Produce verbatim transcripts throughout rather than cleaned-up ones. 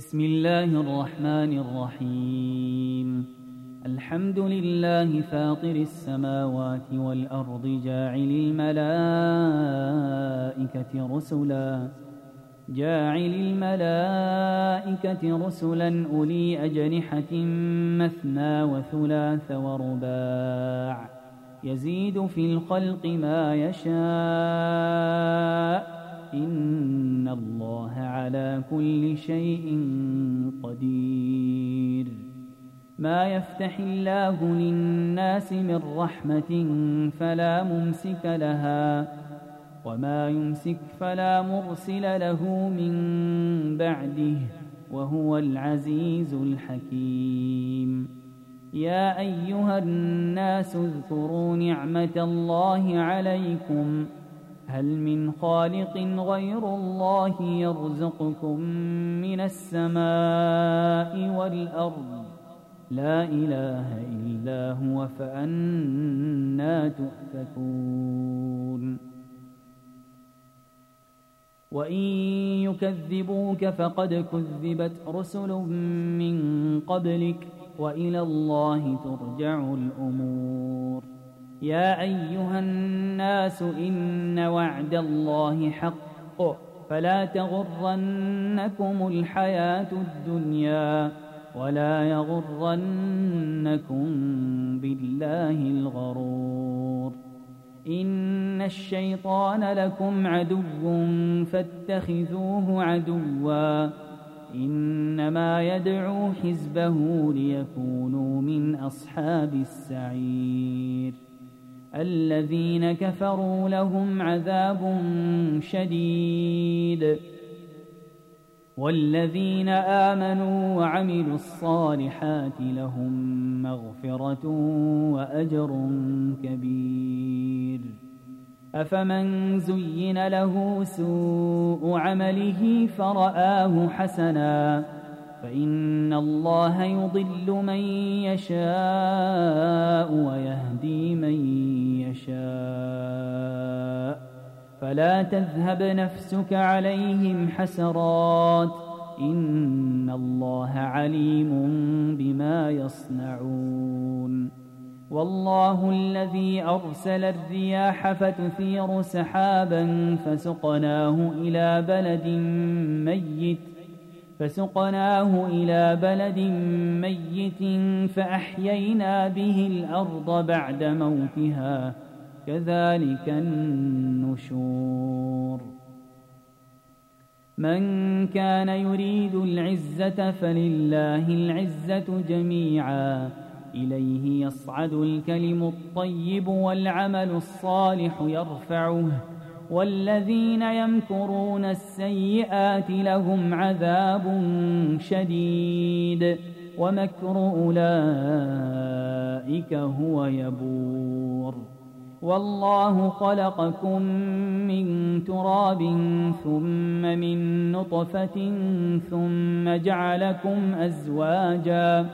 بسم الله الرحمن الرحيم. الحمد لله فاطر السماوات والأرض جاعل الملائكة رسلا جاعل الملائكة رسلا أولي أجنحة مثنى وثلاث ورباع يزيد في الخلق ما يشاء إن الله على كل شيء قدير. ما يفتح الله للناس من رحمة فلا ممسك لها وما يمسك فلا مرسل له من بعده وهو العزيز الحكيم. يا أيها الناس اذكروا نعمة الله عليكم هل من خالق غير الله يرزقكم من السماء والأرض لا إله إلا هو فأنى تؤفكون. وإن يكذبوك فقد كذبت رسل من قبلك وإلى الله ترجع الأمور. يا أيها الناس إن وعد الله حق فلا تغرنكم الحياة الدنيا ولا يغرنكم بالله الغرور. إن الشيطان لكم عدو فاتخذوه عدوا إنما يدعو حزبه ليكونوا من أصحاب السعير. الذين كفروا لهم عذاب شديد والذين آمنوا وعملوا الصالحات لهم مغفرة وأجر كبير. أفمن زين له سوء عمله فرآه حسنا فإن الله يضل من يشاء ويهدي من يشاء فلا تذهب نفسك عليهم حسرات إن الله عليم بما يصنعون. والله الذي أرسل الرياح فتثير سحابا فسقناه إلى بلد ميت فسقناه إلى بلد ميت فأحيينا به الأرض بعد موتها كذلك النشور. من كان يريد العزة فلله العزة جميعا إليه يصعد الكلم الطيب والعمل الصالح يرفعه والذين يمكرون السيئات لهم عذاب شديد ومكر أولئك هو يبور. والله خلقكم من تراب ثم من نطفة ثم جعلكم أزواجا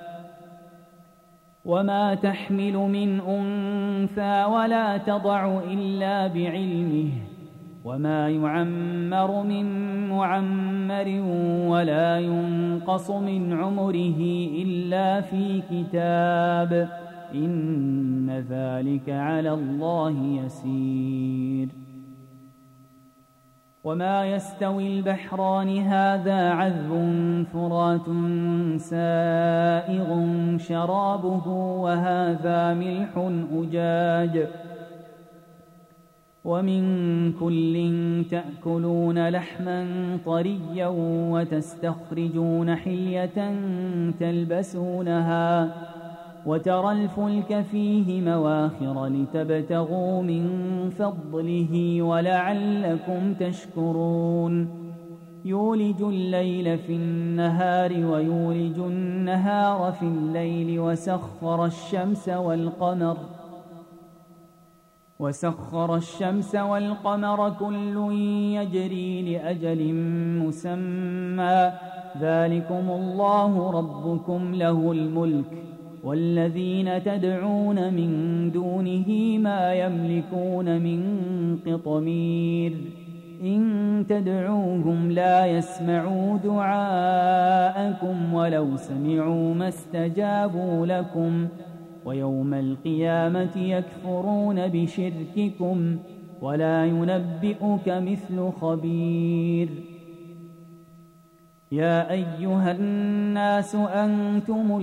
وما تحمل من أنثى ولا تضع إلا بعلمه وما يعمر من معمر ولا ينقص من عمره إلا في كتاب إن ذلك على الله يسير. وما يستوي البحران هذا عذب فرات سائغ شرابه وهذا ملح أجاج ومن كل تأكلون لحما طريا وتستخرجون حلية تلبسونها وترى الفلك فيه مواخر لتبتغوا من فضله ولعلكم تشكرون. يولج الليل في النهار ويولج النهار في الليل وسخر الشمس والقمر وسخر الشمس والقمر كل يجري لأجل مسمى ذلكم الله ربكم له الملك والذين تدعون من دونه ما يملكون من قطمير إن تدعوهم لا يسمعوا دعاءكم جاءكم ولو سمعوا ما استجابوا لكم ويوم القيامة يكفرون بشرككم ولا ينبئك مثل خبير. يا أيها الناس أنتم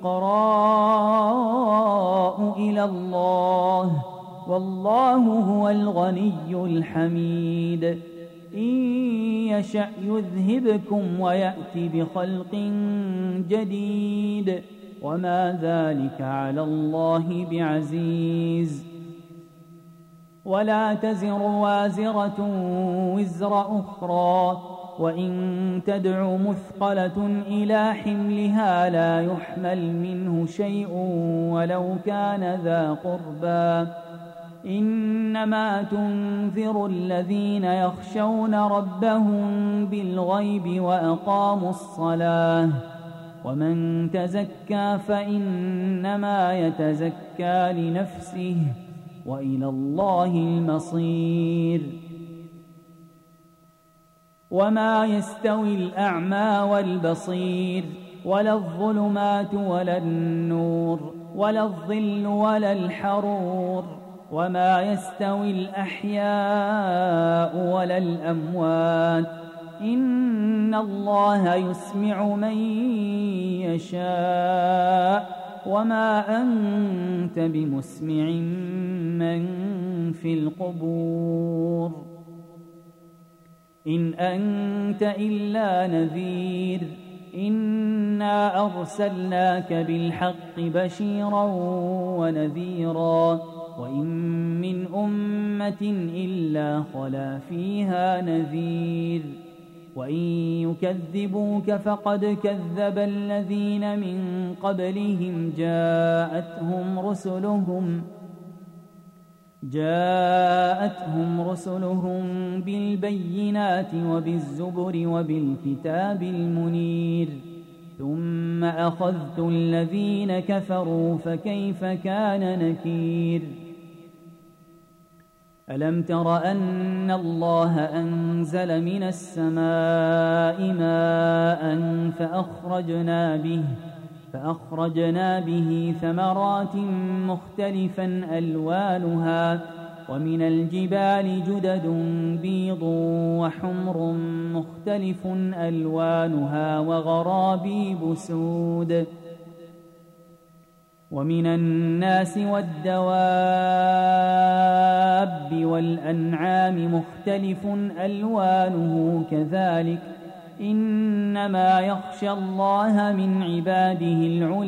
الفقراء إلى الله والله هو الغني الحميد. إن يشأ يذهبكم ويأت بخلق جديد وما ذلك على الله بعزيز. ولا تزر وازرة وزر أخرى وإن تدع مثقلة إلى حملها لا يحمل منه شيء ولو كان ذا قربى. إنما تنذر الذين يخشون ربهم بالغيب وأقاموا الصلاة ومن تزكى فإنما يتزكى لنفسه وإلى الله المصير. وما يستوي الأعمى والبصير ولا الظلمات ولا النور ولا الظل ولا الحرور وما يستوي الأحياء ولا الأموات إن الله يسمع من يشاء وما أنت بمسمع من في القبور إن أنت إلا نذير. إنا أرسلناك بالحق بشيرا ونذيرا وإن من أمة إلا خلا فيها نذير وإن يكذبوك فقد كذب الذين من قبلهم جاءتهم رسلهم جاءتهم رسلهم بالبينات وبالزبر وبالكتاب المنير ثم أخذت الذين كفروا فكيف كان نكير. ألم تر أن الله أنزل من السماء ماء فأخرجنا به فأخرجنا به ثمرات مختلفا ألوانها ومن الجبال جدد بيض وحمر مختلف ألوانها وغرابيب سود ومن الناس والدواب والأنعام مختلف ألوانه كذلك إنما يخشى الله من عباده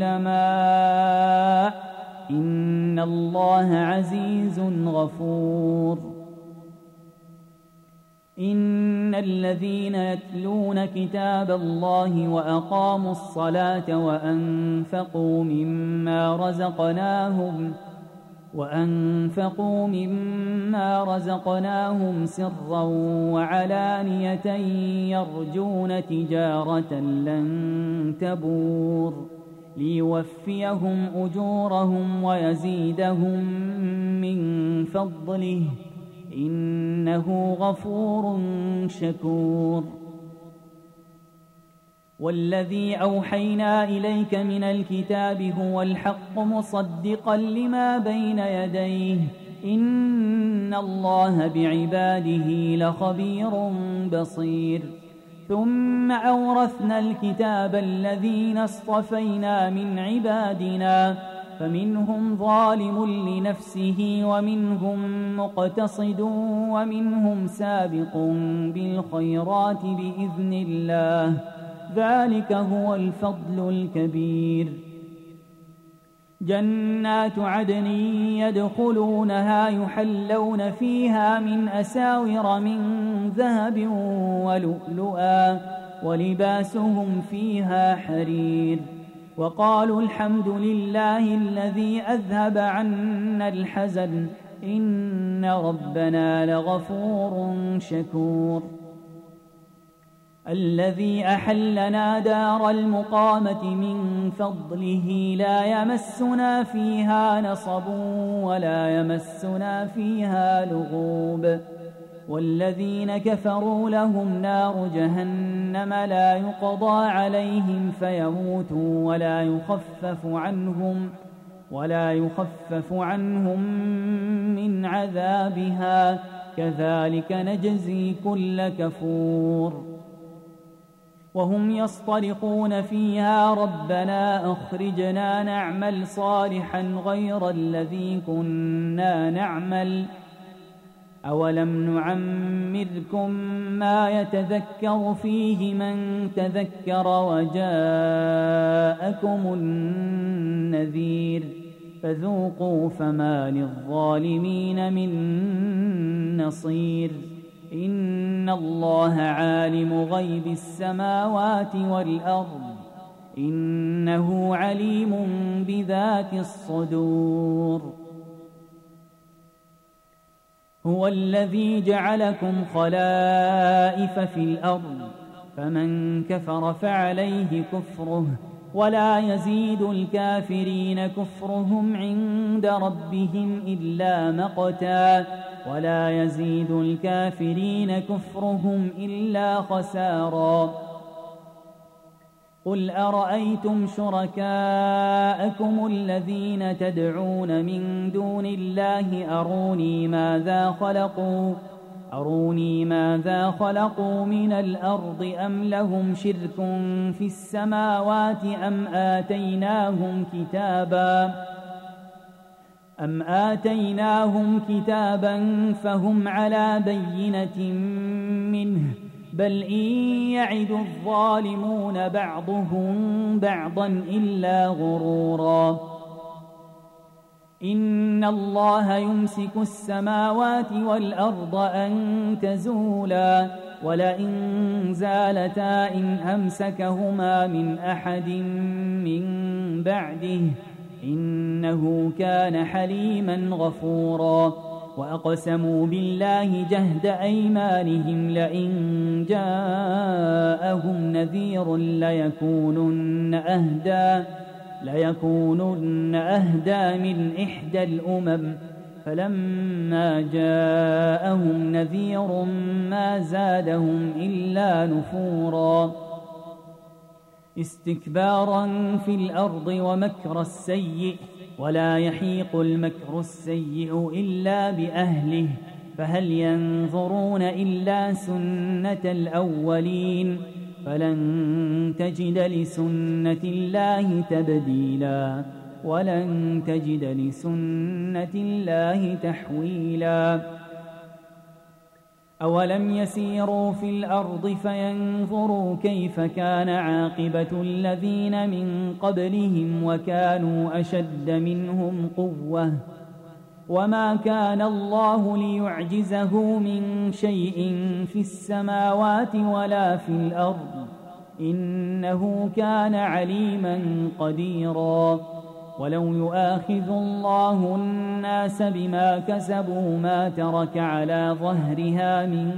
العلماء إن الله عزيز غفور. إن الذين يتلون كتاب الله وأقاموا الصلاة وأنفقوا مما رزقناهم وأنفقوا مما رزقناهم سرا وعلانية يرجون تجارة لن تبور ليوفيهم أجورهم ويزيدهم من فضله إنه غفور شكور. والذي أوحينا إليك من الكتاب هو الحق مصدقا لما بين يديه إن الله بعباده لخبير بصير. ثم أورثنا الكتاب الذين اصطفينا من عبادنا فمنهم ظالم لنفسه ومنهم مقتصد ومنهم سابق بالخيرات بإذن الله ذلك هو الفضل الكبير. جنات عدن يدخلونها يحلون فيها من أساور من ذهب ولؤلؤا ولباسهم فيها حرير وقالوا الحمد لله الذي أذهب عنا الحزن إن ربنا لغفور شكور. الذي أحلنا دار المقامة من فضله لا يمسنا فيها نصب ولا يمسنا فيها لغوب والذين كفروا لهم نار جهنم لا يقضى عليهم فيموتوا ولا يخفف عنهم ولا يخفف عنهم من عذابها كذلك نجزي كل كفور وهم يصطرخون فيها ربنا أخرجنا نعمل صالحا غير الذي كنا نعمل أولم نعمركم ما يتذكر فيه من تذكر وجاءكم النذير فذوقوا فما للظالمين من نصير إن الله عالم غيب السماوات والأرض إنه عليم بذات الصدور هو الذي جعلكم خلائف في الأرض فمن كفر فعليه كفره ولا يزيد الكافرين كفرهم عند ربهم إلا مقتا ولا يزيد الكافرين كفرهم إلا خسارا قل أرأيتم شركاءكم الذين تدعون من دون الله أروني ماذا خلقوا أروني ماذا خلقوا من الأرض أم لهم شرك في السماوات أم آتيناهم كتابا أم آتيناهم كتابا فهم على بينة منه بل إن يعد الظالمون بعضهم بعضا إلا غرورا إن الله يمسك السماوات والأرض أن تزولا ولئن زالتا إن أمسكهما من أحد من بعده إنه كان حليما غفورا وأقسموا بالله جهد أيمانهم لئن جاءهم نذير ليكونن أهدى ليكونن أهدى من إحدى الأمم فلما جاءهم نذير ما زادهم إلا نفورا استكبارا في الأرض ومكر السيء ولا يحيق المكر السيء إلا بأهله فهل ينظرون إلا سنة الأولين فلن تجد لسنة الله تبديلا ولن تجد لسنة الله تحويلا أولم يسيروا في الأرض فينظروا كيف كان عاقبة الذين من قبلهم وكانوا أشد منهم قوة وما كان الله ليعجزه من شيء في السماوات ولا في الأرض إنه كان عليما قديرا ولو يؤاخذ الله الناس بما كسبوا ما ترك على ظهرها من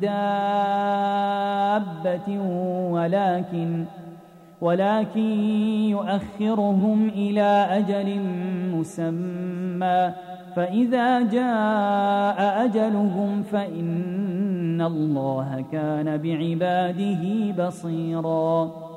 دابة ولكن ولكن يؤخرهم إلى أجل مسمى فإذا جاء أجلهم فإن الله كان بعباده بصيراً